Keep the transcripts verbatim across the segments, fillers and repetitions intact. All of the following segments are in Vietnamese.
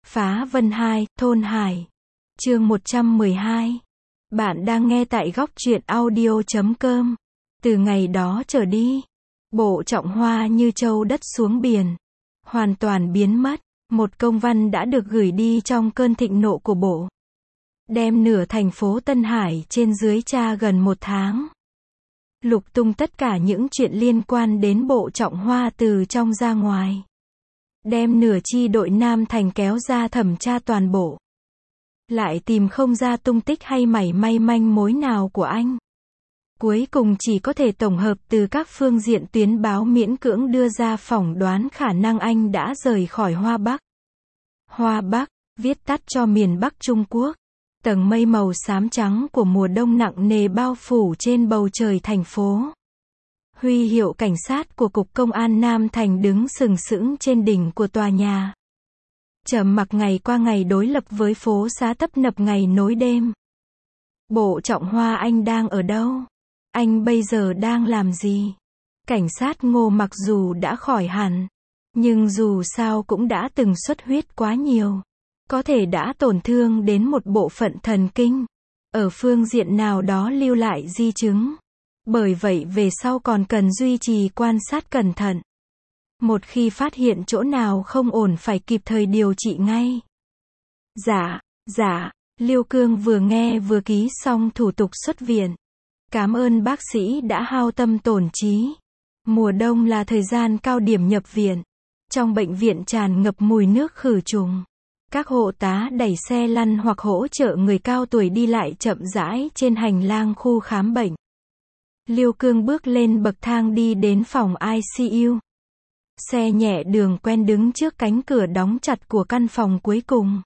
Phá Vân hai, Thôn Hải. Chương một trăm mười hai. Bạn đang nghe tại góc truyện audio chấm com. Từ ngày đó trở đi, Bộ Trọng Hoa như trâu đất xuống biển, hoàn toàn biến mất. Một công văn đã được gửi đi trong cơn thịnh nộ của Bộ, đem nửa thành phố Tân Hải trên dưới tra gần một tháng. Lục tung tất cả những chuyện liên quan đến Bộ Trọng Hoa từ trong ra ngoài. Đem nửa chi đội Nam Thành kéo ra thẩm tra toàn bộ. Lại tìm không ra tung tích hay mảy may manh mối nào của anh. Cuối cùng chỉ có thể tổng hợp từ các phương diện tuyến báo miễn cưỡng đưa ra phỏng đoán khả năng anh đã rời khỏi Hoa Bắc. Hoa Bắc, viết tắt cho miền Bắc Trung Quốc. Tầng mây màu xám trắng của mùa đông nặng nề bao phủ trên bầu trời thành phố. Huy hiệu cảnh sát của Cục Công an Nam Thành đứng sừng sững trên đỉnh của tòa nhà. Trầm mặc ngày qua ngày đối lập với phố xá tấp nập ngày nối đêm. Bộ Trọng Hoa, anh đang ở đâu? Anh bây giờ đang làm gì? Cảnh sát Ngô mặc dù đã khỏi hẳn, nhưng dù sao cũng đã từng xuất huyết quá nhiều. Có thể đã tổn thương đến một bộ phận thần kinh. Ở phương diện nào đó lưu lại di chứng. Bởi vậy về sau còn cần duy trì quan sát cẩn thận. Một khi phát hiện chỗ nào không ổn phải kịp thời điều trị ngay. Dạ, dạ, Liêu Cương vừa nghe vừa ký xong thủ tục xuất viện. Cảm ơn bác sĩ đã hao tâm tổn trí. Mùa đông là thời gian cao điểm nhập viện. Trong bệnh viện tràn ngập mùi nước khử trùng. Các hộ tá đẩy xe lăn hoặc hỗ trợ người cao tuổi đi lại chậm rãi trên hành lang khu khám bệnh. Liêu Cương bước lên bậc thang đi đến phòng i xê u. Xe nhẹ đường quen đứng trước cánh cửa đóng chặt của căn phòng cuối cùng.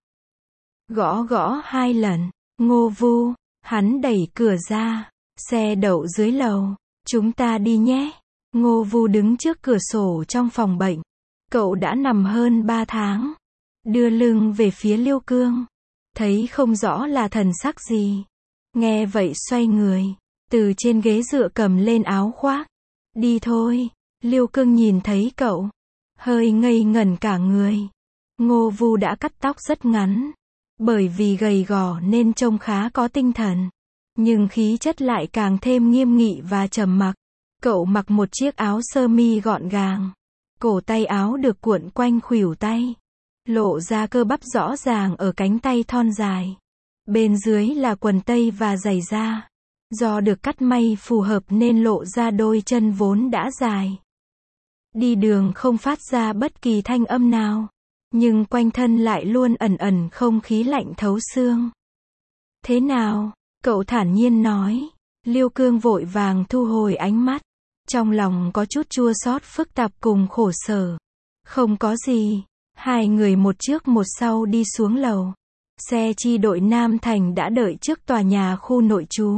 Gõ gõ hai lần. Ngô Vu, hắn đẩy cửa ra. Xe đậu dưới lầu. Chúng ta đi nhé. Ngô Vu đứng trước cửa sổ trong phòng bệnh. Cậu đã nằm hơn ba tháng. Đưa lưng về phía Liêu Cương. Thấy không rõ là thần sắc gì. Nghe vậy xoay người. Từ trên ghế dựa cầm lên áo khoác. Đi thôi. Liêu Cương nhìn thấy cậu. Hơi ngây ngẩn cả người. Ngô Vu đã cắt tóc rất ngắn. Bởi vì gầy gò nên trông khá có tinh thần. Nhưng khí chất lại càng thêm nghiêm nghị và trầm mặc. Cậu mặc một chiếc áo sơ mi gọn gàng. Cổ tay áo được cuộn quanh khuỷu tay. Lộ ra cơ bắp rõ ràng ở cánh tay thon dài. Bên dưới là quần tây và giày da. Do được cắt may phù hợp nên lộ ra đôi chân vốn đã dài. Đi đường không phát ra bất kỳ thanh âm nào. Nhưng quanh thân lại luôn ẩn ẩn không khí lạnh thấu xương. Thế nào? Cậu thản nhiên nói. Liêu Cương vội vàng thu hồi ánh mắt. Trong lòng có chút chua xót phức tạp cùng khổ sở. Không có gì. Hai người một trước một sau đi xuống lầu. Xe chi đội Nam Thành đã đợi trước tòa nhà khu nội trú.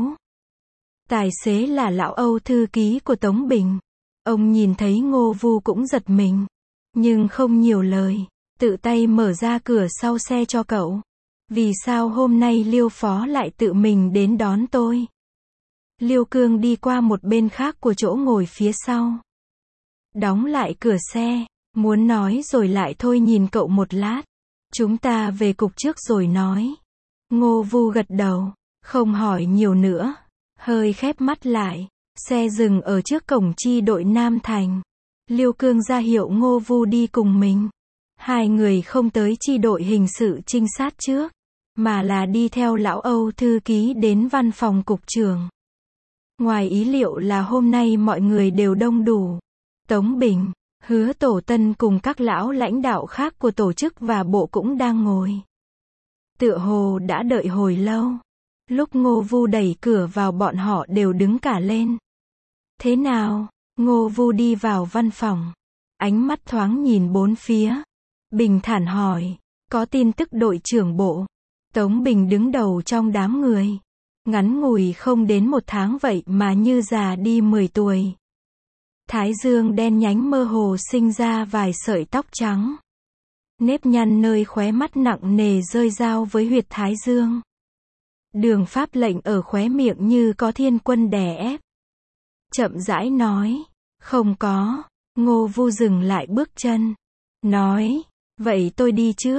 Tài xế là lão Âu, thư ký của Tống Bình. Ông nhìn thấy Ngô Vu cũng giật mình. Nhưng không nhiều lời. Tự tay mở ra cửa sau xe cho cậu. Vì sao hôm nay Liêu Phó lại tự mình đến đón tôi? Liêu Cương đi qua một bên khác của chỗ ngồi phía sau. Đóng lại cửa xe. Muốn nói rồi lại thôi, nhìn cậu một lát. Chúng ta về cục trước rồi nói. Ngô Vu gật đầu. Không hỏi nhiều nữa. Hơi khép mắt lại. Xe dừng ở trước cổng chi đội Nam Thành. Liêu Cương ra hiệu Ngô Vu đi cùng mình. Hai người không tới chi đội hình sự trinh sát trước. Mà là đi theo lão Âu thư ký đến văn phòng cục trưởng. Ngoài ý liệu là hôm nay mọi người đều đông đủ. Tống Bình, Hứa Tổ Tân cùng các lão lãnh đạo khác của tổ chức và bộ cũng đang ngồi. Tựa hồ đã đợi hồi lâu. Lúc Ngô Vu đẩy cửa vào bọn họ đều đứng cả lên. Thế nào? Ngô Vu đi vào văn phòng. Ánh mắt thoáng nhìn bốn phía. Bình thản hỏi. Có tin tức đội trưởng bộ. Tống Bình đứng đầu trong đám người. Ngắn ngủi không đến một tháng vậy mà như già đi mười tuổi. Thái dương đen nhánh mơ hồ sinh ra vài sợi tóc trắng. Nếp nhăn nơi khóe mắt nặng nề rơi rao với huyệt thái dương. Đường pháp lệnh ở khóe miệng như có thiên quân đè ép. Chậm rãi nói. Không có. Ngô Vu dừng lại bước chân. Nói. Vậy tôi đi trước.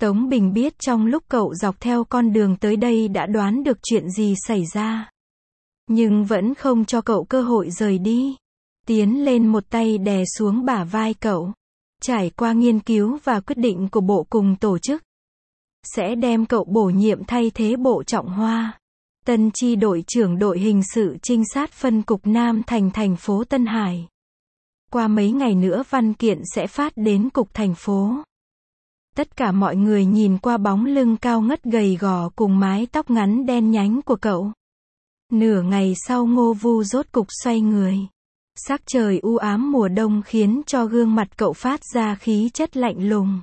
Tống Bình biết trong lúc cậu dọc theo con đường tới đây đã đoán được chuyện gì xảy ra. Nhưng vẫn không cho cậu cơ hội rời đi. Tiến lên một tay đè xuống bả vai cậu. Trải qua nghiên cứu và quyết định của bộ cùng tổ chức, sẽ đem cậu bổ nhiệm thay thế Bộ Trọng Hoa, tân chi đội trưởng đội hình sự trinh sát phân cục Nam Thành thành phố Tân Hải. Qua mấy ngày nữa văn kiện sẽ phát đến cục thành phố. Tất cả mọi người nhìn qua bóng lưng cao ngất gầy gò cùng mái tóc ngắn đen nhánh của cậu. Nửa ngày sau Ngô Vu rốt cục xoay người. Sắc trời u ám mùa đông khiến cho gương mặt cậu phát ra khí chất lạnh lùng.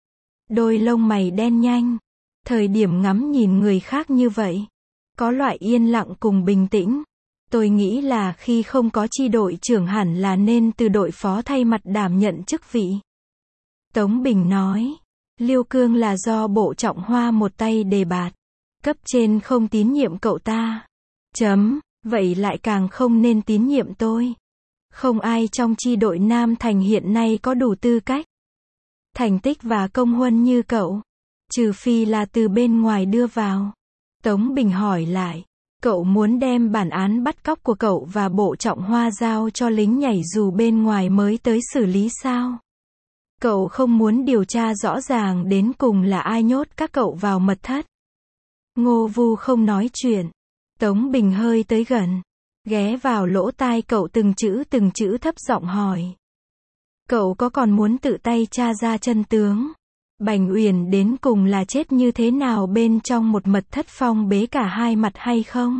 Đôi lông mày đen nhanh. Thời điểm ngắm nhìn người khác như vậy, có loại yên lặng cùng bình tĩnh. Tôi nghĩ là khi không có chi đội trưởng hẳn là nên từ đội phó thay mặt đảm nhận chức vị. Tống Bình nói, Liêu Cương là do Bộ Trọng Hoa một tay đề bạt. Cấp trên không tín nhiệm cậu ta. Chấm, vậy lại càng không nên tín nhiệm tôi. Không ai trong chi đội Nam Thành hiện nay có đủ tư cách, thành tích và công huân như cậu. Trừ phi là từ bên ngoài đưa vào. Tống Bình hỏi lại, cậu muốn đem bản án bắt cóc của cậu và Bộ Trọng Hoa giao cho lính nhảy dù bên ngoài mới tới xử lý sao? Cậu không muốn điều tra rõ ràng đến cùng là ai nhốt các cậu vào mật thất? Ngô Vu không nói chuyện. Tống Bình hơi tới gần, ghé vào lỗ tai cậu từng chữ từng chữ thấp giọng hỏi. Cậu có còn muốn tự tay tra ra chân tướng Bành Uyển đến cùng là chết như thế nào bên trong một mật thất phong bế cả hai mặt hay không?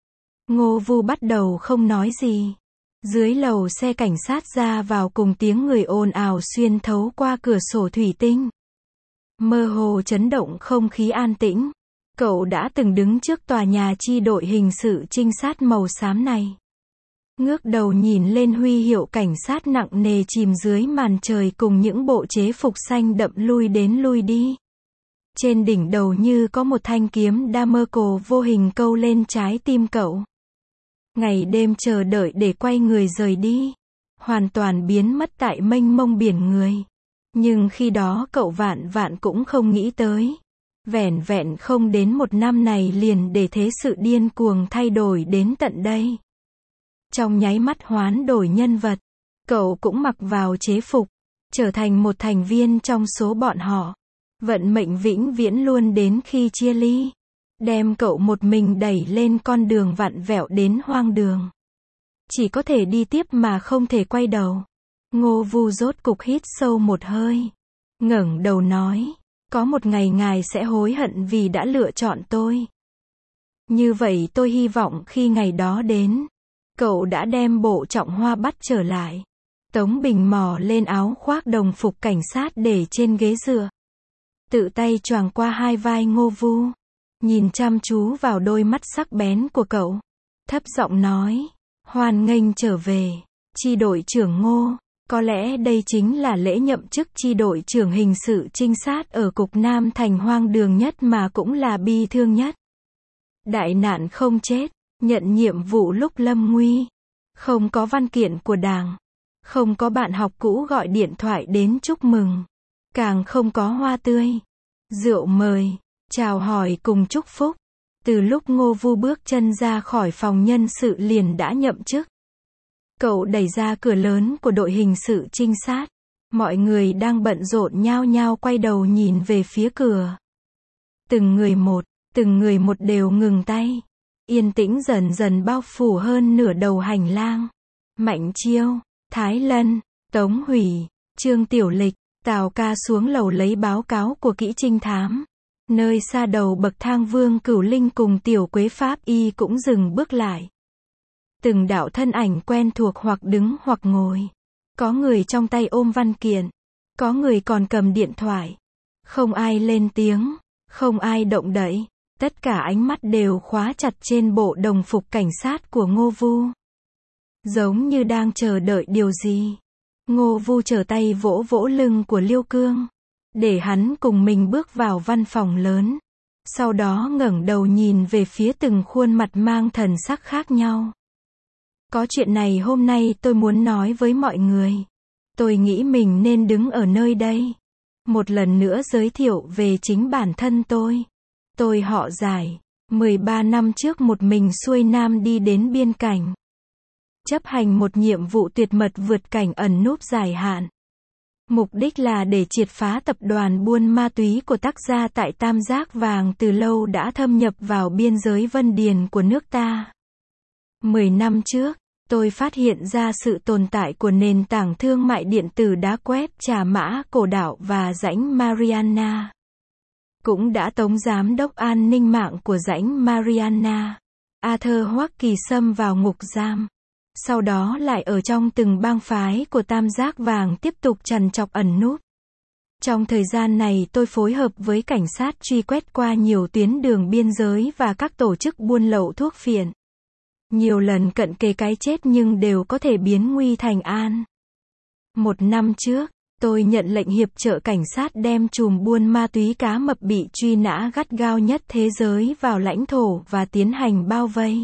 Ngô Vu bắt đầu không nói gì. Dưới lầu xe cảnh sát ra vào cùng tiếng người ồn ào xuyên thấu qua cửa sổ thủy tinh. Mơ hồ chấn động không khí an tĩnh. Cậu đã từng đứng trước tòa nhà chi đội hình sự trinh sát màu xám này. Ngước đầu nhìn lên huy hiệu cảnh sát nặng nề chìm dưới màn trời cùng những bộ chế phục xanh đậm lui đến lui đi. Trên đỉnh đầu như có một thanh kiếm Damasco vô hình câu lên trái tim cậu. Ngày đêm chờ đợi để quay người rời đi. Hoàn toàn biến mất tại mênh mông biển người. Nhưng khi đó cậu vạn vạn cũng không nghĩ tới. Vẻn vẹn không đến một năm này liền để thế sự điên cuồng thay đổi đến tận đây. Trong nháy mắt hoán đổi nhân vật, cậu cũng mặc vào chế phục, trở thành một thành viên trong số bọn họ. Vận mệnh vĩnh viễn luôn đến khi chia ly, đem cậu một mình đẩy lên con đường vặn vẹo đến hoang đường. Chỉ có thể đi tiếp mà không thể quay đầu. Ngô Vu rốt cục hít sâu một hơi, ngẩng đầu nói, có một ngày ngài sẽ hối hận vì đã lựa chọn tôi. Như vậy tôi hy vọng khi ngày đó đến, cậu đã đem Bộ Trọng Hoa bắt trở lại. Tống Bình mò lên áo khoác đồng phục cảnh sát để trên ghế dựa. Tự tay choàng qua hai vai Ngô Vu. Nhìn chăm chú vào đôi mắt sắc bén của cậu. Thấp giọng nói, hoan nghênh trở về, chi đội trưởng Ngô. Có lẽ đây chính là lễ nhậm chức chi đội trưởng hình sự trinh sát ở cục Nam Thành hoang đường nhất mà cũng là bi thương nhất. Đại nạn không chết. Nhận nhiệm vụ lúc lâm nguy. Không có văn kiện của đảng. Không có bạn học cũ gọi điện thoại đến chúc mừng. Càng không có hoa tươi, rượu mời, chào hỏi cùng chúc phúc. Từ lúc Ngô Vu bước chân ra khỏi phòng nhân sự liền đã nhậm chức. Cậu đẩy ra cửa lớn của đội hình sự trinh sát. Mọi người đang bận rộn nhao nhao quay đầu nhìn về phía cửa. Từng người một, từng người một đều ngừng tay. Yên tĩnh dần dần bao phủ hơn nửa đầu hành lang. Mạnh Chiêu, Thái Lân, Tống Hủy, Trương Tiểu Lịch, Tào Ca xuống lầu lấy báo cáo của kỹ trinh thám. Nơi xa đầu bậc thang Vương Cửu Linh cùng Tiểu Quế Pháp Y cũng dừng bước lại. Từng đạo thân ảnh quen thuộc hoặc đứng hoặc ngồi. Có người trong tay ôm văn kiện. Có người còn cầm điện thoại. Không ai lên tiếng. Không ai động đậy. Tất cả ánh mắt đều khóa chặt trên bộ đồng phục cảnh sát của Ngô Vu. Giống như đang chờ đợi điều gì. Ngô Vu trở tay vỗ vỗ lưng của Liêu Cương. Để hắn cùng mình bước vào văn phòng lớn. Sau đó ngẩng đầu nhìn về phía từng khuôn mặt mang thần sắc khác nhau. Có chuyện này hôm nay tôi muốn nói với mọi người. Tôi nghĩ mình nên đứng ở nơi đây. Một lần nữa giới thiệu về chính bản thân tôi. Tôi họ Giải, mười ba năm trước một mình xuôi nam đi đến biên cảnh. Chấp hành một nhiệm vụ tuyệt mật vượt cảnh ẩn núp dài hạn. Mục đích là để triệt phá tập đoàn buôn ma túy của tác gia tại Tam Giác Vàng từ lâu đã thâm nhập vào biên giới Vân Điền của nước ta. Mười năm trước, tôi phát hiện ra sự tồn tại của nền tảng thương mại điện tử đá web Trà Mã Cổ Đảo và rãnh Mariana. Cũng đã tống giám đốc an ninh mạng của rãnh Mariana, Arthur Hoắc Kỳ Sâm vào ngục giam. Sau đó lại ở trong từng bang phái của Tam Giác Vàng tiếp tục trằn trọc ẩn núp. Trong thời gian này tôi phối hợp với cảnh sát truy quét qua nhiều tuyến đường biên giới và các tổ chức buôn lậu thuốc phiện. Nhiều lần cận kề cái chết nhưng đều có thể biến nguy thành an. Một năm trước, tôi nhận lệnh hiệp trợ cảnh sát đem chùm buôn ma túy cá mập bị truy nã gắt gao nhất thế giới vào lãnh thổ và tiến hành bao vây.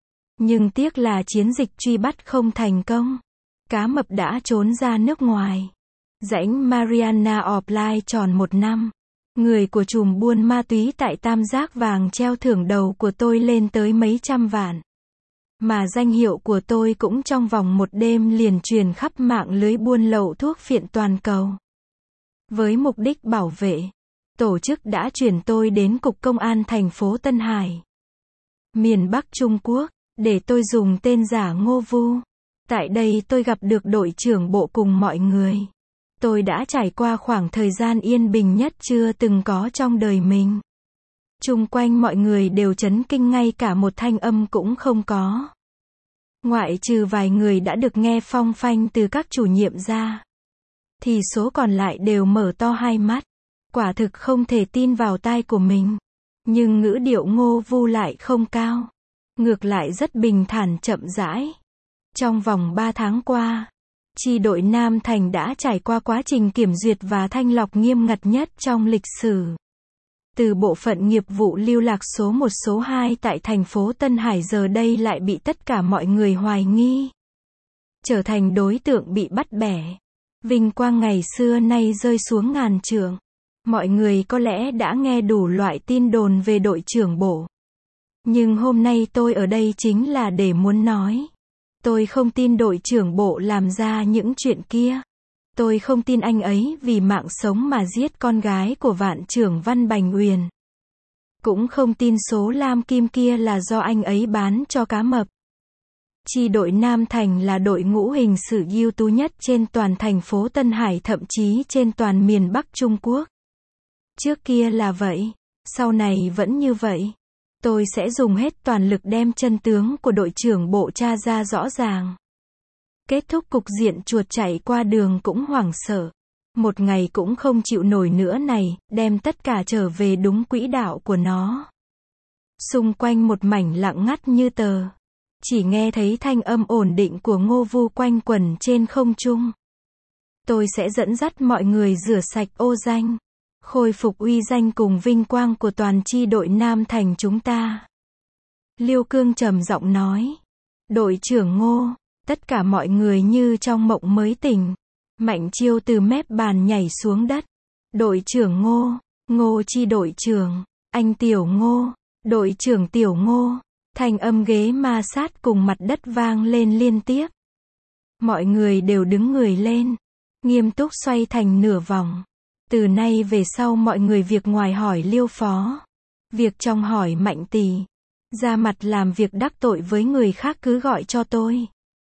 Nhưng tiếc là chiến dịch truy bắt không thành công. Cá mập đã trốn ra nước ngoài. Rãnh Mariana offline tròn một năm. Người của chùm buôn ma túy tại Tam Giác Vàng treo thưởng đầu của tôi lên tới mấy trăm vạn. Mà danh hiệu của tôi cũng trong vòng một đêm liền truyền khắp mạng lưới buôn lậu thuốc phiện toàn cầu. Với mục đích bảo vệ, tổ chức đã chuyển tôi đến Cục Công an thành phố Tân Hải, miền Bắc Trung Quốc, để tôi dùng tên giả Ngô Vu. Tại đây tôi gặp được đội trưởng bộ cùng mọi người. Tôi đã trải qua khoảng thời gian yên bình nhất chưa từng có trong đời mình. Chung quanh mọi người đều chấn kinh, ngay cả một thanh âm cũng không có. Ngoại trừ vài người đã được nghe phong phanh từ các chủ nhiệm ra, thì số còn lại đều mở to hai mắt. Quả thực không thể tin vào tai của mình. Nhưng ngữ điệu Ngô Vu lại không cao. Ngược lại rất bình thản chậm rãi. Trong vòng ba tháng qua, chi đội Nam Thành đã trải qua quá trình kiểm duyệt và thanh lọc nghiêm ngặt nhất trong lịch sử. Từ bộ phận nghiệp vụ lưu lạc số một số hai tại thành phố Tân Hải giờ đây lại bị tất cả mọi người hoài nghi. Trở thành đối tượng bị bắt bẻ. Vinh quang ngày xưa nay rơi xuống ngàn trượng. Mọi người có lẽ đã nghe đủ loại tin đồn về đội trưởng bộ. Nhưng hôm nay tôi ở đây chính là để muốn nói. Tôi không tin đội trưởng bộ làm ra những chuyện kia. Tôi không tin anh ấy vì mạng sống mà giết con gái của vạn trưởng Văn Bành Uyển. Cũng không tin số lam kim kia là do anh ấy bán cho cá mập. Chi đội Nam Thành là đội ngũ hình sự ưu tú nhất trên toàn thành phố Tân Hải, thậm chí trên toàn miền Bắc Trung Quốc. Trước kia là vậy, sau này vẫn như vậy. Tôi sẽ dùng hết toàn lực đem chân tướng của đội trưởng bộ tra ra rõ ràng. Kết thúc cục diện chuột chạy qua đường cũng hoảng sợ. Một ngày cũng không chịu nổi nữa này, đem tất cả trở về đúng quỹ đạo của nó. Xung quanh một mảnh lặng ngắt như tờ. Chỉ nghe thấy thanh âm ổn định của Ngô Vu quanh quẩn trên không trung. Tôi sẽ dẫn dắt mọi người rửa sạch ô danh, khôi phục uy danh cùng vinh quang của toàn chi đội Nam Thành chúng ta. Liêu Cương trầm giọng nói. Đội trưởng Ngô. Tất cả mọi người như trong mộng mới tỉnh. Mạnh Chiêu từ mép bàn nhảy xuống đất. Đội trưởng Ngô. Ngô chi đội trưởng. Anh Tiểu Ngô. Đội trưởng Tiểu Ngô. Thanh âm ghế ma sát cùng mặt đất vang lên liên tiếp. Mọi người đều đứng người lên. Nghiêm túc xoay thành nửa vòng. Từ nay về sau mọi người việc ngoài hỏi Liêu Phó. Việc trong hỏi Mạnh Tỳ. Ra mặt làm việc đắc tội với người khác cứ gọi cho tôi.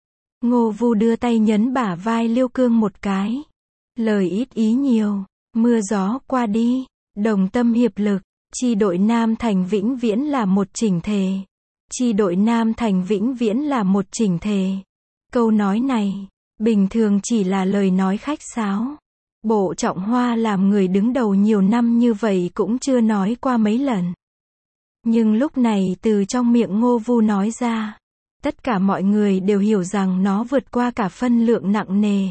Ngô Vu đưa tay nhấn bả vai Liêu Cương một cái. Lời ít ý nhiều. Mưa gió qua đi. Đồng tâm hiệp lực. Chi đội Nam Thành vĩnh viễn là một chỉnh thể. Chi đội Nam Thành vĩnh viễn là một chỉnh thể. Câu nói này, bình thường chỉ là lời nói khách sáo. Bộ Trọng Hoa làm người đứng đầu nhiều năm như vậy cũng chưa nói qua mấy lần. Nhưng lúc này từ trong miệng Ngô Vu nói ra, tất cả mọi người đều hiểu rằng nó vượt qua cả phân lượng nặng nề.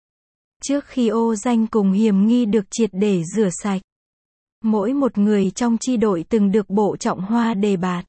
Trước khi ô danh cùng hiểm nghi được triệt để rửa sạch, mỗi một người trong chi đội từng được Bộ Trọng Hoa đề bạt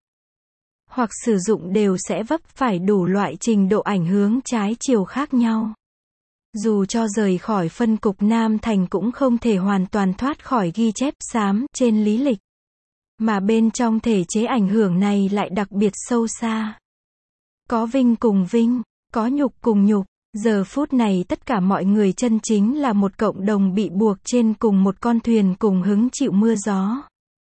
hoặc sử dụng đều sẽ vấp phải đủ loại trình độ ảnh hưởng trái chiều khác nhau. Dù cho rời khỏi phân cục Nam Thành cũng không thể hoàn toàn thoát khỏi ghi chép xám trên lý lịch. Mà bên trong thể chế ảnh hưởng này lại đặc biệt sâu xa. Có vinh cùng vinh, có nhục cùng nhục. Giờ phút này tất cả mọi người chân chính là một cộng đồng bị buộc trên cùng một con thuyền cùng hứng chịu mưa gió.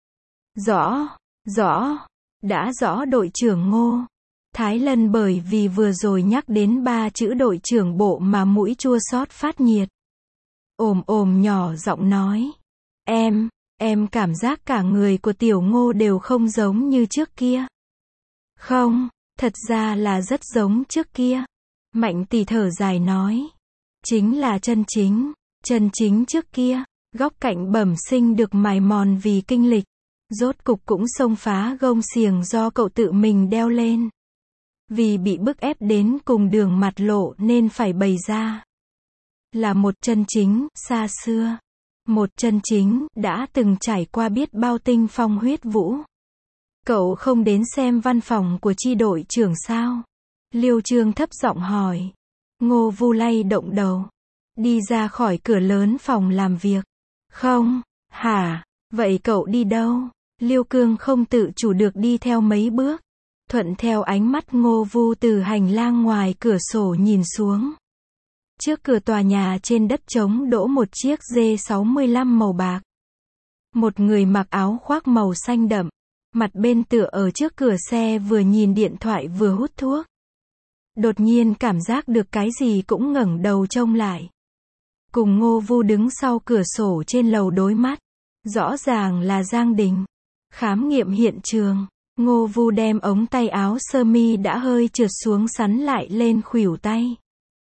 Rõ, rõ, đã rõ đội trưởng Ngô Thái Lân bởi vì vừa rồi nhắc đến ba chữ đội trưởng bộ mà mũi chua xót phát nhiệt. Ồm ồm nhỏ giọng nói. Em, em cảm giác cả người của tiểu Ngô đều không giống như trước kia. Không, thật ra là rất giống trước kia. Mạnh tỷ thở dài nói. Chính là chân chính, chân chính trước kia, góc cạnh bẩm sinh được mài mòn vì kinh lịch. Rốt cục cũng xông phá gông xiềng do cậu tự mình đeo lên. Vì bị bức ép đến cùng đường mặt lộ nên phải bày ra. Là một chân chính, xa xưa. Một chân chính, đã từng trải qua biết bao tinh phong huyết vũ. Cậu không đến xem văn phòng của chi đội trưởng sao? Liêu Trương thấp giọng hỏi. Ngô Vu lay động đầu. Đi ra khỏi cửa lớn phòng làm việc. Không, hả, vậy cậu đi đâu? Liêu Cương không tự chủ được đi theo mấy bước. Thuận theo ánh mắt Ngô Vu từ hành lang ngoài cửa sổ nhìn xuống. Trước cửa tòa nhà trên đất trống đỗ một chiếc D sáu mươi lăm màu bạc. Một người mặc áo khoác màu xanh đậm. Mặt bên tựa ở trước cửa xe vừa nhìn điện thoại vừa hút thuốc. Đột nhiên cảm giác được cái gì cũng ngẩng đầu trông lại. Cùng Ngô Vu đứng sau cửa sổ trên lầu đối mắt. Rõ ràng là Giang Đình. Khám nghiệm hiện trường. Ngô Vu đem ống tay áo sơ mi đã hơi trượt xuống sắn lại lên khuỷu tay.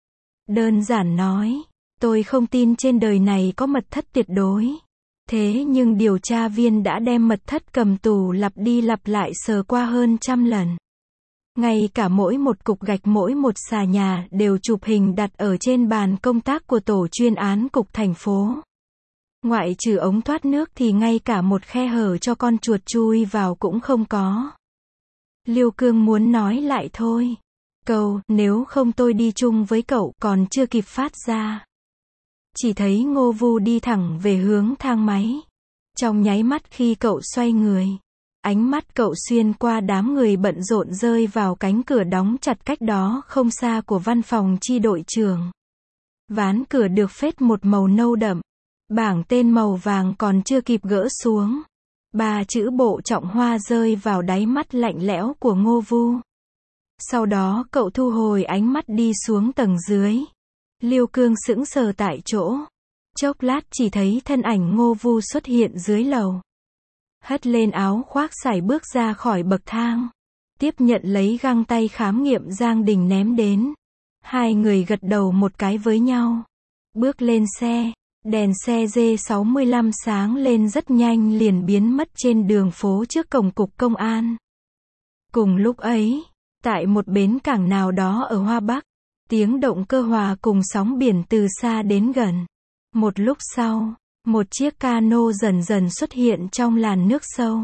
Đơn giản nói. Tôi không tin trên đời này có mật thất tuyệt đối. Thế nhưng điều tra viên đã đem mật thất cầm tù lặp đi lặp lại sờ qua hơn trăm lần. Ngay cả mỗi một cục gạch mỗi một xà nhà đều chụp hình đặt ở trên bàn công tác của tổ chuyên án cục thành phố. Ngoại trừ ống thoát nước thì ngay cả một khe hở cho con chuột chui vào cũng không có. Liêu Cương muốn nói lại thôi. Câu, nếu không tôi đi chung với cậu còn chưa kịp phát ra. Chỉ thấy Ngô Vu đi thẳng về hướng thang máy. Trong nháy mắt khi cậu xoay người. Ánh mắt cậu xuyên qua đám người bận rộn rơi vào cánh cửa đóng chặt cách đó không xa của văn phòng chi đội trưởng. Ván cửa được phết một màu nâu đậm. Bảng tên màu vàng còn chưa kịp gỡ xuống. Ba chữ Bộ Trọng Hoa rơi vào đáy mắt lạnh lẽo của Ngô Vu. Sau đó cậu thu hồi ánh mắt đi xuống tầng dưới. Liêu Cương sững sờ tại chỗ. Chốc lát chỉ thấy thân ảnh Ngô Vu xuất hiện dưới lầu. Hất lên áo khoác sải bước ra khỏi bậc thang. Tiếp nhận lấy găng tay khám nghiệm Giang Đình ném đến. Hai người gật đầu một cái với nhau. Bước lên xe. Đèn xe D sáu mươi lăm sáng lên rất nhanh liền biến mất trên đường phố trước cổng cục công an. Cùng lúc ấy, tại một bến cảng nào đó ở Hoa Bắc, tiếng động cơ hòa cùng sóng biển từ xa đến gần. Một lúc sau, một chiếc cano dần dần xuất hiện trong làn nước sâu.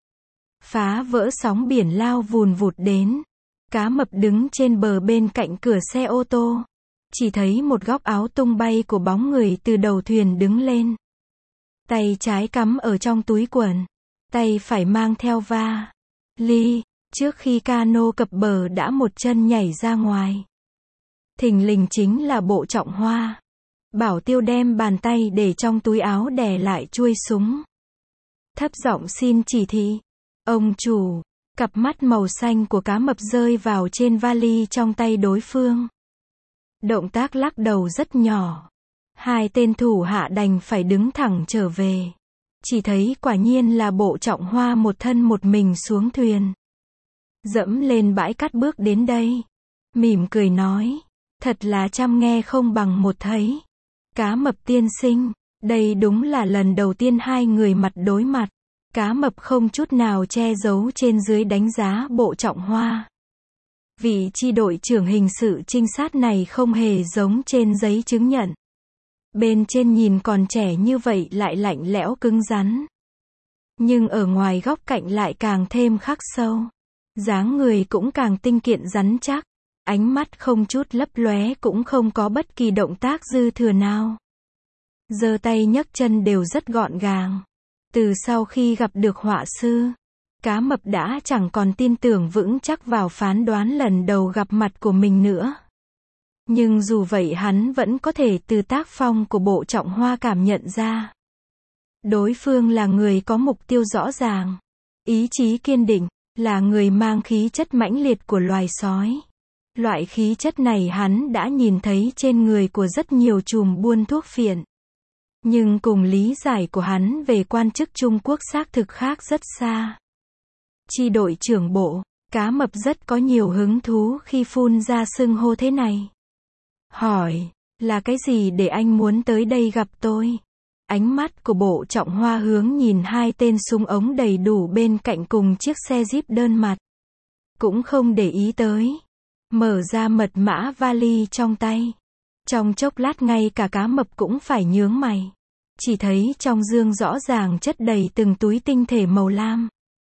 Phá vỡ sóng biển lao vùn vụt đến. Cá Mập đứng trên bờ bên cạnh cửa xe ô tô. Chỉ thấy một góc áo tung bay của bóng người từ đầu thuyền đứng lên. Tay trái cắm ở trong túi quần. Tay phải mang theo va li. Trước khi cano cập bờ đã một chân nhảy ra ngoài. Thình lình chính là Bộ Trọng Hoa. Bảo Tiêu đem bàn tay để trong túi áo đè lại chuôi súng. Thấp giọng xin chỉ thị. Ông chủ. Cặp mắt màu xanh của Cá Mập rơi vào trên vali trong tay đối phương. Động tác lắc đầu rất nhỏ. Hai tên thủ hạ đành phải đứng thẳng trở về. Chỉ thấy quả nhiên là Bộ Trọng Hoa một thân một mình xuống thuyền. Dẫm lên bãi cát bước đến đây. Mỉm cười nói. Thật là trăm nghe không bằng một thấy. Cá Mập tiên sinh. Đây đúng là lần đầu tiên hai người mặt đối mặt. Cá Mập không chút nào che giấu trên dưới đánh giá Bộ Trọng Hoa. Vị chi đội trưởng hình sự trinh sát này không hề giống trên giấy chứng nhận. Bên trên nhìn còn trẻ như vậy lại lạnh lẽo cứng rắn. Nhưng ở ngoài góc cạnh lại càng thêm khắc sâu. Dáng người cũng càng tinh kiện rắn chắc. Ánh mắt không chút lấp lóe cũng không có bất kỳ động tác dư thừa nào. Giơ tay nhấc chân đều rất gọn gàng. Từ sau khi gặp được họa sư, Cá Mập đã chẳng còn tin tưởng vững chắc vào phán đoán lần đầu gặp mặt của mình nữa. Nhưng dù vậy hắn vẫn có thể từ tác phong của Bộ Trọng Hoa cảm nhận ra. Đối phương là người có mục tiêu rõ ràng, ý chí kiên định, là người mang khí chất mãnh liệt của loài sói. Loại khí chất này hắn đã nhìn thấy trên người của rất nhiều trùm buôn thuốc phiện. Nhưng cùng lý giải của hắn về quan chức Trung Quốc xác thực khác rất xa. Chi đội trưởng bộ, Cá Mập rất có nhiều hứng thú khi phun ra xưng hô thế này. Hỏi, là cái gì để anh muốn tới đây gặp tôi? Ánh mắt của Bộ Trọng Hoa hướng nhìn hai tên súng ống đầy đủ bên cạnh cùng chiếc xe Jeep đơn mặt. Cũng không để ý tới. Mở ra mật mã vali trong tay. Trong chốc lát ngay cả Cá Mập cũng phải nhướng mày. Chỉ thấy trong dương rõ ràng chất đầy từng túi tinh thể màu lam.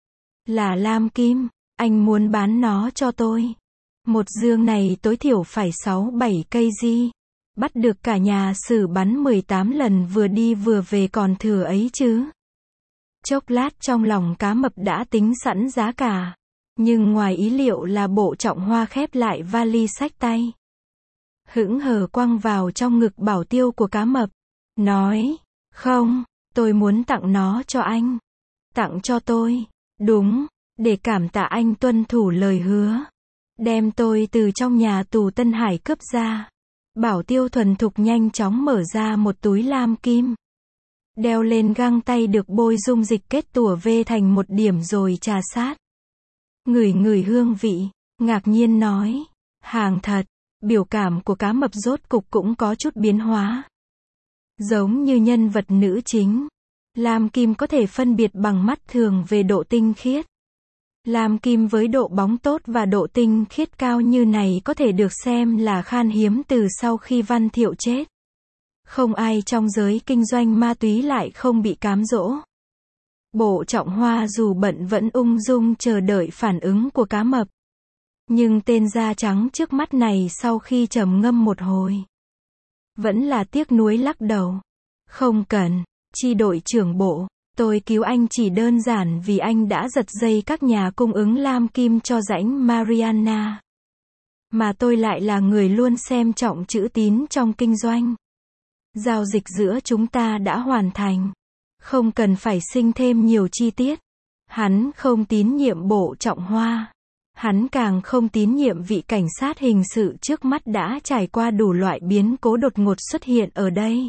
Là lam kim, anh muốn bán nó cho tôi. Một dương này tối thiểu phải sáu bảy cây gi. Bắt được cả nhà xử bắn mười tám lần vừa đi vừa về còn thừa ấy chứ. Chốc lát trong lòng Cá Mập đã tính sẵn giá cả. Nhưng ngoài ý liệu là Bộ Trọng Hoa khép lại vali xách tay. Hững hờ quăng vào trong ngực bảo tiêu của Cá Mập. Nói, không, tôi muốn tặng nó cho anh. Tặng cho tôi, đúng, để cảm tạ anh tuân thủ lời hứa. Đem tôi từ trong nhà tù Tân Hải cướp ra. Bảo tiêu thuần thục nhanh chóng mở ra một túi lam kim. Đeo lên găng tay được bôi dung dịch kết tủa vê thành một điểm rồi trà sát. Ngửi ngửi hương vị, ngạc nhiên nói, hàng thật. Biểu cảm của Cá Mập rốt cục cũng có chút biến hóa. Giống như nhân vật nữ chính. Lam kim có thể phân biệt bằng mắt thường về độ tinh khiết. Lam kim với độ bóng tốt và độ tinh khiết cao như này có thể được xem là khan hiếm từ sau khi Văn Thiệu chết. Không ai trong giới kinh doanh ma túy lại không bị cám dỗ. Bộ Trọng Hoa dù bận vẫn ung dung chờ đợi phản ứng của Cá Mập. Nhưng tên da trắng trước mắt này sau khi trầm ngâm một hồi, vẫn là tiếc nuối lắc đầu. Không cần, chi đội trưởng bộ, tôi cứu anh chỉ đơn giản vì anh đã giật dây các nhà cung ứng lam kim cho rãnh Mariana. Mà tôi lại là người luôn xem trọng chữ tín trong kinh doanh. Giao dịch giữa chúng ta đã hoàn thành. Không cần phải sinh thêm nhiều chi tiết. Hắn không tín nhiệm Bộ Trọng Hoa. Hắn càng không tín nhiệm vị cảnh sát hình sự trước mắt đã trải qua đủ loại biến cố đột ngột xuất hiện ở đây.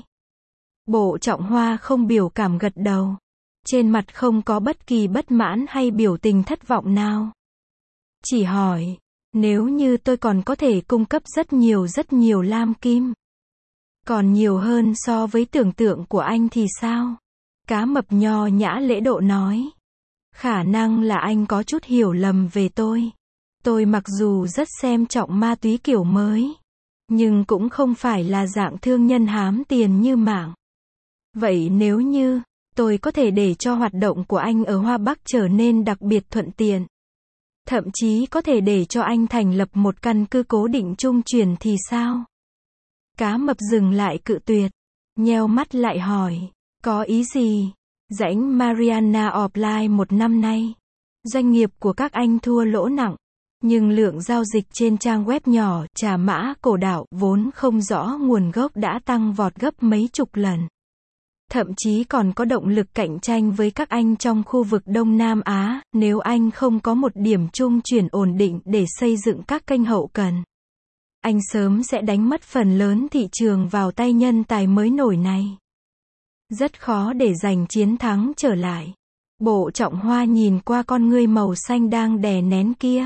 Bộ Trọng Hoa không biểu cảm gật đầu. Trên mặt không có bất kỳ bất mãn hay biểu tình thất vọng nào. Chỉ hỏi, nếu như tôi còn có thể cung cấp rất nhiều rất nhiều lam kim, còn nhiều hơn so với tưởng tượng của anh thì sao? Cá Mập nho nhã lễ độ nói. Khả năng là anh có chút hiểu lầm về tôi. Tôi mặc dù rất xem trọng ma túy kiểu mới, nhưng cũng không phải là dạng thương nhân hám tiền như Mạng. Vậy nếu như, tôi có thể để cho hoạt động của anh ở Hoa Bắc trở nên đặc biệt thuận tiện. Thậm chí có thể để cho anh thành lập một căn cứ cố định trung chuyển thì sao? Cá Mập dừng lại cự tuyệt. Nheo mắt lại hỏi. Có ý gì? Rãnh Mariana offline một năm nay. Doanh nghiệp của các anh thua lỗ nặng. Nhưng lượng giao dịch trên trang web nhỏ, trà mã cổ đảo, vốn không rõ nguồn gốc đã tăng vọt gấp mấy chục lần. Thậm chí còn có động lực cạnh tranh với các anh trong khu vực Đông Nam Á, nếu anh không có một điểm trung chuyển ổn định để xây dựng các kênh hậu cần. Anh sớm sẽ đánh mất phần lớn thị trường vào tay nhân tài mới nổi này. Rất khó để giành chiến thắng trở lại. Bộ Trọng Hoa nhìn qua con ngươi màu xanh đang đè nén kia.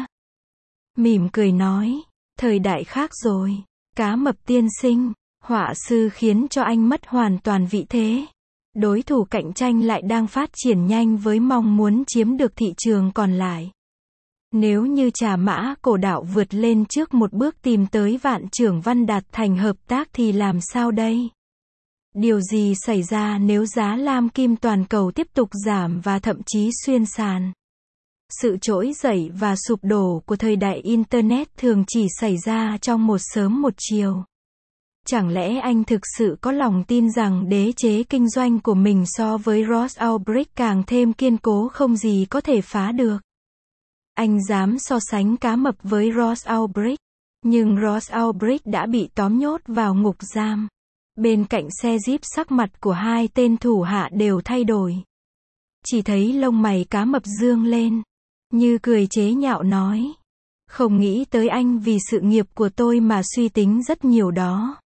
Mỉm cười nói, thời đại khác rồi. Cá Mập tiên sinh, họa sư khiến cho anh mất hoàn toàn vị thế. Đối thủ cạnh tranh lại đang phát triển nhanh với mong muốn chiếm được thị trường còn lại. Nếu như Trà Mã cổ đảo vượt lên trước một bước tìm tới Vạn Trưởng Văn đạt thành hợp tác thì làm sao đây? Điều gì xảy ra nếu giá lam kim toàn cầu tiếp tục giảm và thậm chí xuyên sàn? Sự trỗi dậy và sụp đổ của thời đại Internet thường chỉ xảy ra trong một sớm một chiều. Chẳng lẽ anh thực sự có lòng tin rằng đế chế kinh doanh của mình so với Ross Ulbricht càng thêm kiên cố không gì có thể phá được? Anh dám so sánh cá mập với Ross Ulbricht, nhưng Ross Ulbricht đã bị tóm nhốt vào ngục giam. Bên cạnh xe Jeep sắc mặt của hai tên thủ hạ đều thay đổi. Chỉ thấy lông mày cá mập dương lên, như cười chế nhạo nói. Không nghĩ tới anh vì sự nghiệp của tôi mà suy tính rất nhiều đó.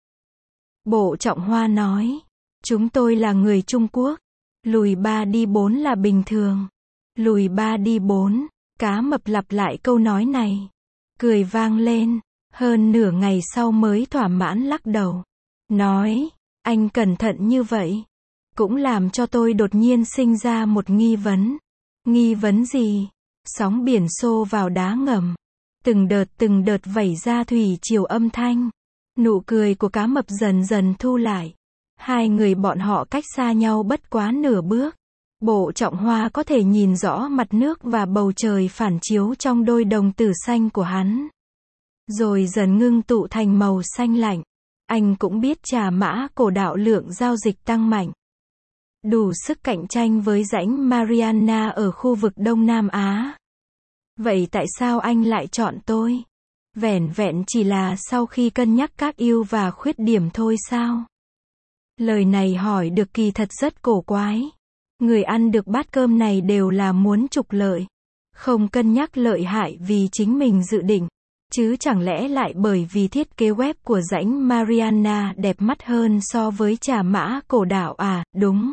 Bộ Trọng Hoa nói. Chúng tôi là người Trung Quốc. Lùi ba đi bốn là bình thường. Lùi ba đi bốn. Cá mập lặp lại câu nói này. Cười vang lên. Hơn nửa ngày sau mới thỏa mãn lắc đầu. Nói. Anh cẩn thận như vậy. Cũng làm cho tôi đột nhiên sinh ra một nghi vấn. Nghi vấn gì? Sóng biển xô vào đá ngầm. Từng đợt từng đợt vẩy ra thủy triều âm thanh. Nụ cười của cá mập dần dần thu lại. Hai người bọn họ cách xa nhau bất quá nửa bước. Bộ Trọng Hoa có thể nhìn rõ mặt nước và bầu trời phản chiếu trong đôi đồng tử xanh của hắn. Rồi dần ngưng tụ thành màu xanh lạnh. Anh cũng biết trà mã cổ đạo lượng giao dịch tăng mạnh. Đủ sức cạnh tranh với rãnh Mariana ở khu vực Đông Nam Á. Vậy tại sao anh lại chọn tôi? Vẻn vẹn chỉ là sau khi cân nhắc các ưu và khuyết điểm thôi sao? Lời này hỏi được kỳ thật rất cổ quái. Người ăn được bát cơm này đều là muốn trục lợi. Không cân nhắc lợi hại vì chính mình dự định. Chứ chẳng lẽ lại bởi vì thiết kế web của rãnh Mariana đẹp mắt hơn so với trà mã cổ đảo à? Đúng.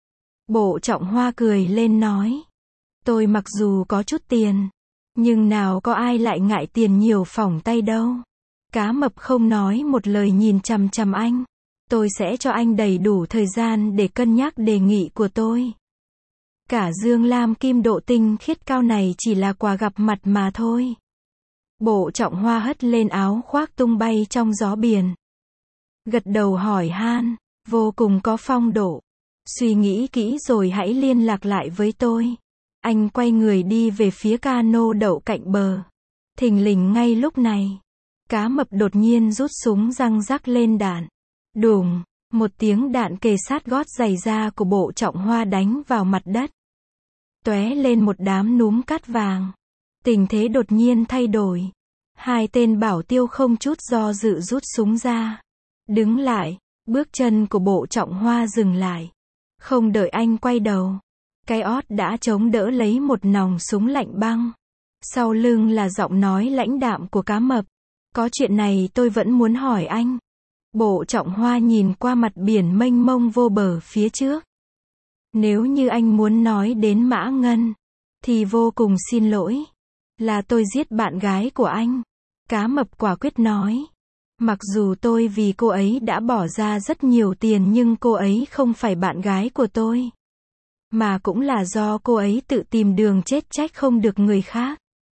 Bộ Trọng Hoa cười lên nói. Tôi mặc dù có chút tiền, nhưng nào có ai lại ngại tiền nhiều phỏng tay đâu. Cá mập không nói một lời nhìn chằm chằm anh. Tôi sẽ cho anh đầy đủ thời gian để cân nhắc đề nghị của tôi. Cả dương lam kim độ tinh khiết cao này chỉ là quà gặp mặt mà thôi. Bộ Trọng Hoa hất lên áo khoác tung bay trong gió biển. Gật đầu hỏi han, vô cùng có phong độ. Suy nghĩ kỹ rồi hãy liên lạc lại với tôi. Anh quay người đi về phía cano đậu cạnh bờ. Thình lình ngay lúc này, cá mập đột nhiên rút súng răng rắc lên đạn. Đùng, một tiếng đạn kề sát gót giày da của Bộ Trọng Hoa đánh vào mặt đất. Tóe lên một đám núm cát vàng. Tình thế đột nhiên thay đổi. Hai tên bảo tiêu không chút do dự rút súng ra. Đứng lại, bước chân của Bộ Trọng Hoa dừng lại. Không đợi anh quay đầu, cái ót đã chống đỡ lấy một nòng súng lạnh băng. Sau lưng là giọng nói lãnh đạm của cá mập. Có chuyện này tôi vẫn muốn hỏi anh. Bộ Trọng Hoa nhìn qua mặt biển mênh mông vô bờ phía trước. Nếu như anh muốn nói đến Mã Ngân, thì vô cùng xin lỗi. Là tôi giết bạn gái của anh. Cá mập quả quyết nói. Mặc dù tôi vì cô ấy đã bỏ ra rất nhiều tiền nhưng cô ấy không phải bạn gái của tôi. Mà cũng là do cô ấy tự tìm đường chết trách không được người khác.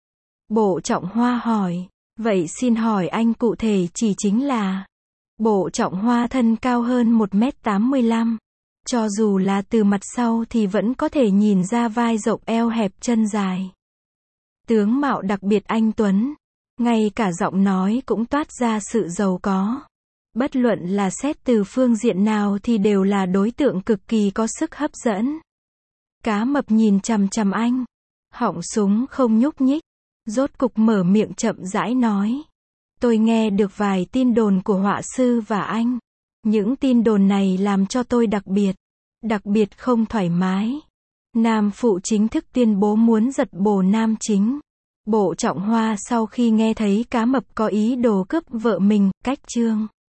Bộ Trọng Hoa hỏi. Vậy xin hỏi anh cụ thể chỉ chính là. Bộ Trọng Hoa thân cao hơn một mét tám mươi lăm. Cho dù là từ mặt sau thì vẫn có thể nhìn ra vai rộng eo hẹp chân dài. Tướng mạo đặc biệt anh tuấn. Ngay cả giọng nói cũng toát ra sự giàu có. Bất luận là xét từ phương diện nào thì đều là đối tượng cực kỳ có sức hấp dẫn. Cá mập nhìn chằm chằm anh. Họng súng không nhúc nhích. Rốt cục mở miệng chậm rãi nói. Tôi nghe được vài tin đồn của họa sư và anh. Những tin đồn này làm cho tôi đặc biệt. Đặc biệt không thoải mái. Nam phụ chính thức tuyên bố muốn giật bồ nam chính. Bộ Trọng Hoa sau khi nghe thấy cá mập có ý đồ cướp vợ mình, cách chương.